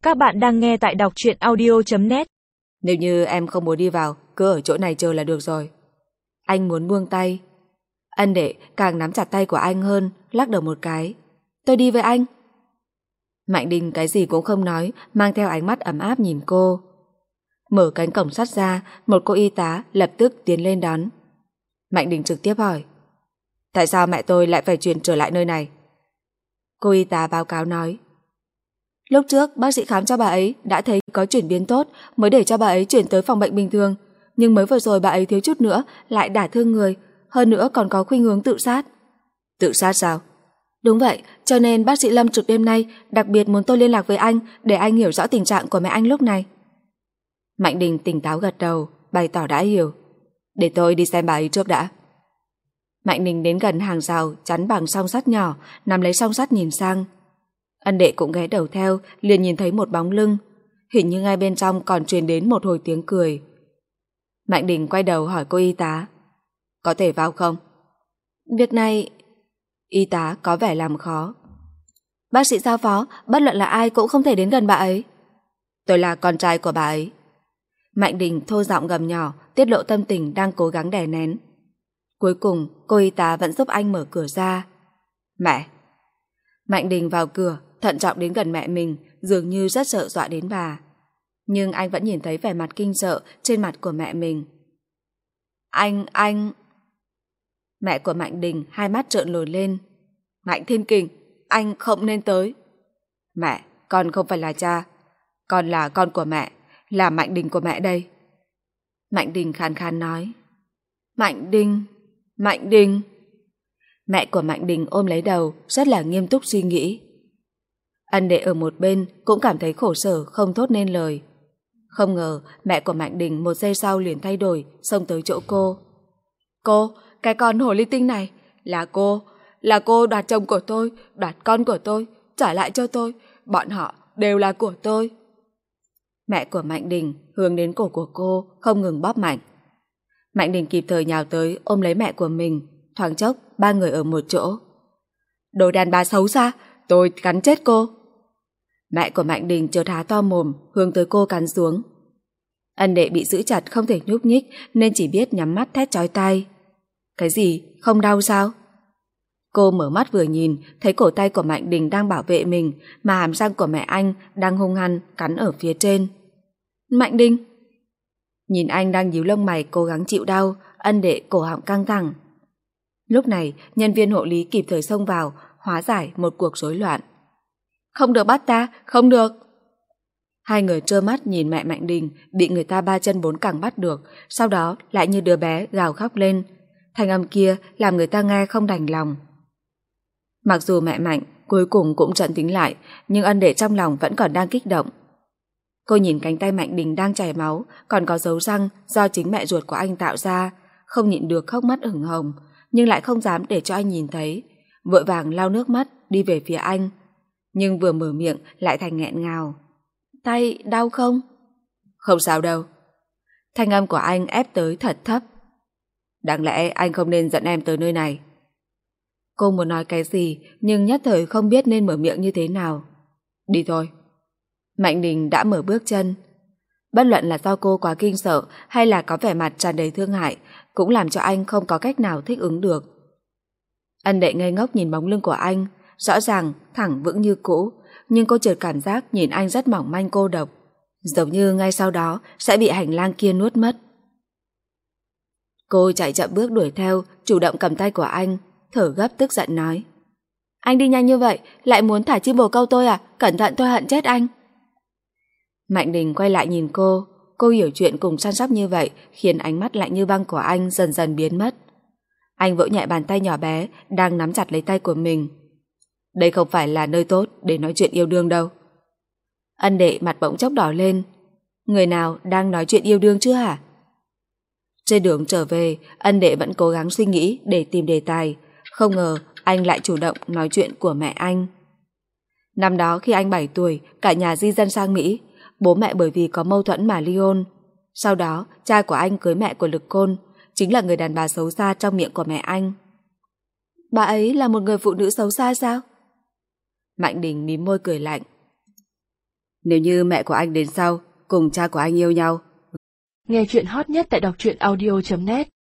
Các bạn đang nghe tại đọc truyện audio.net. Nếu như em không muốn đi vào, cứ ở chỗ này chờ là được rồi. Anh muốn buông tay. Ân Đệ càng nắm chặt tay của anh hơn, lắc đầu một cái. Tôi đi với anh. Mạnh Đình cái gì cũng không nói, mang theo ánh mắt ấm áp nhìn cô. Mở cánh cổng sắt ra, một cô y tá lập tức tiến lên đón. Mạnh Đình trực tiếp hỏi: tại sao mẹ tôi lại phải chuyển trở lại nơi này? Cô y tá báo cáo nói: lúc trước bác sĩ khám cho bà ấy đã thấy có chuyển biến tốt mới để cho bà ấy chuyển tới phòng bệnh bình thường, nhưng mới vừa rồi bà ấy thiếu chút nữa lại đả thương người, hơn nữa còn có khuynh hướng tự sát. Tự sát sao? Đúng vậy, cho nên bác sĩ Lâm trực đêm nay đặc biệt muốn tôi liên lạc với anh để anh hiểu rõ tình trạng của mẹ anh lúc này. Mạnh Đình tỉnh táo gật đầu, bày tỏ đã hiểu. Để tôi đi xem bà ấy trước đã. Mạnh Đình đến gần hàng rào chắn bằng song sắt nhỏ, nắm lấy song sắt nhìn sang. Ân Đệ cũng ghé đầu theo, liền nhìn thấy một bóng lưng, hình như ngay bên trong còn truyền đến một hồi tiếng cười. Mạnh Đình quay đầu hỏi cô y tá: có thể vào không? Việc này... Y tá có vẻ làm khó. Bác sĩ giao phó, bất luận là ai cũng không thể đến gần bà ấy. Tôi là con trai của bà ấy. Mạnh Đình thô giọng gầm nhỏ, tiết lộ tâm tình đang cố gắng đè nén. Cuối cùng, cô y tá vẫn giúp anh mở cửa ra. Mẹ! Mạnh Đình vào cửa, thận trọng đến gần mẹ mình, dường như rất sợ dọa đến bà. Nhưng anh vẫn nhìn thấy vẻ mặt kinh sợ trên mặt của mẹ mình. Anh... Mẹ của Mạnh Đình hai mắt trợn lồi lên. Mạnh Thiên Kình, anh không nên tới. Mẹ, con không phải là cha. Con là con của mẹ, là Mạnh Đình của mẹ đây. Mạnh Đình khàn khàn nói. Mạnh Đình. Mẹ của Mạnh Đình ôm lấy đầu, rất là nghiêm túc suy nghĩ. Ân Đệ ở một bên cũng cảm thấy khổ sở không thốt nên lời. Không ngờ mẹ của Mạnh Đình một giây sau liền thay đổi, xông tới chỗ cô. Cô, cái con hồ ly tinh này, là cô đoạt chồng của tôi, đoạt con của tôi, trả lại cho tôi, bọn họ đều là của tôi. Mẹ của Mạnh Đình hướng đến cổ của cô, không ngừng bóp mạnh. Mạnh Đình kịp thời nhào tới ôm lấy mẹ của mình, thoáng chốc ba người ở một chỗ. Đồ đàn bà xấu xa, tôi cắn chết cô. Mẹ của Mạnh Đình chợt há to mồm, hướng tới cô cắn xuống. Ân Đệ bị giữ chặt không thể nhúc nhích nên chỉ biết nhắm mắt thét chói tai. Cái gì? Không đau sao? Cô mở mắt vừa nhìn, thấy cổ tay của Mạnh Đình đang bảo vệ mình, mà hàm răng của mẹ anh đang hung hăng cắn ở phía trên. Mạnh Đình! Nhìn anh đang nhíu lông mày cố gắng chịu đau, Ân Đệ cổ họng căng thẳng. Lúc này, nhân viên hộ lý kịp thời xông vào, hóa giải một cuộc rối loạn. Không được bắt ta, không được! Hai người trơ mắt nhìn mẹ Mạnh Đình bị người ta ba chân bốn cẳng bắt được, sau đó lại như đứa bé gào khóc lên. Thanh âm kia làm người ta nghe không đành lòng. Mặc dù mẹ Mạnh cuối cùng cũng trấn tĩnh lại, nhưng Ân Đệ trong lòng vẫn còn đang kích động. Cô nhìn cánh tay Mạnh Đình đang chảy máu, còn có dấu răng do chính mẹ ruột của anh tạo ra, không nhịn được khóc mắt ửng hồng, nhưng lại không dám để cho anh nhìn thấy, vội vàng lau nước mắt đi về phía anh. Nhưng vừa mở miệng lại thành nghẹn ngào. Tay đau không? Không sao đâu. Thanh âm của anh ép tới thật thấp. Đáng lẽ anh không nên dẫn em tới nơi này. Cô muốn nói cái gì nhưng nhất thời không biết nên mở miệng như thế nào. Đi thôi. Mạnh Đình đã mở bước chân. Bất luận là do cô quá kinh sợ hay là có vẻ mặt tràn đầy thương hại, cũng làm cho anh không có cách nào thích ứng được. Ân Đệ ngây ngốc nhìn bóng lưng của anh, rõ ràng thẳng vững như cũ, nhưng cô chợt cảm giác nhìn anh rất mỏng manh cô độc, giống như ngay sau đó sẽ bị hành lang kia nuốt mất. Cô chạy chậm bước đuổi theo, chủ động cầm tay của anh, thở gấp tức giận nói. Anh đi nhanh như vậy, lại muốn thả chim bồ câu tôi à? Cẩn thận tôi hận chết anh. Mạnh Đình quay lại nhìn cô hiểu chuyện cùng săn sóc như vậy khiến ánh mắt lạnh như băng của anh dần dần biến mất. Anh vỗ nhẹ bàn tay nhỏ bé đang nắm chặt lấy tay của mình. Đây không phải là nơi tốt để nói chuyện yêu đương đâu. Ân Đệ mặt bỗng chốc đỏ lên. Người nào đang nói chuyện yêu đương chứ hả? Trên đường trở về, Ân Đệ vẫn cố gắng suy nghĩ để tìm đề tài. Không ngờ anh lại chủ động nói chuyện của mẹ anh. Năm đó khi anh 7 tuổi, cả nhà di dân sang Mỹ. Bố mẹ bởi vì có mâu thuẫn mà ly hôn. Sau đó, cha của anh cưới mẹ của Lực Côn, chính là người đàn bà xấu xa trong miệng của mẹ anh. Bà ấy là một người phụ nữ xấu xa sao? Mạnh Đình mím môi cười lạnh. Nếu như mẹ của anh đến sau, cùng cha của anh yêu nhau. Nghe chuyện hot nhất tại đọc truyện audio.net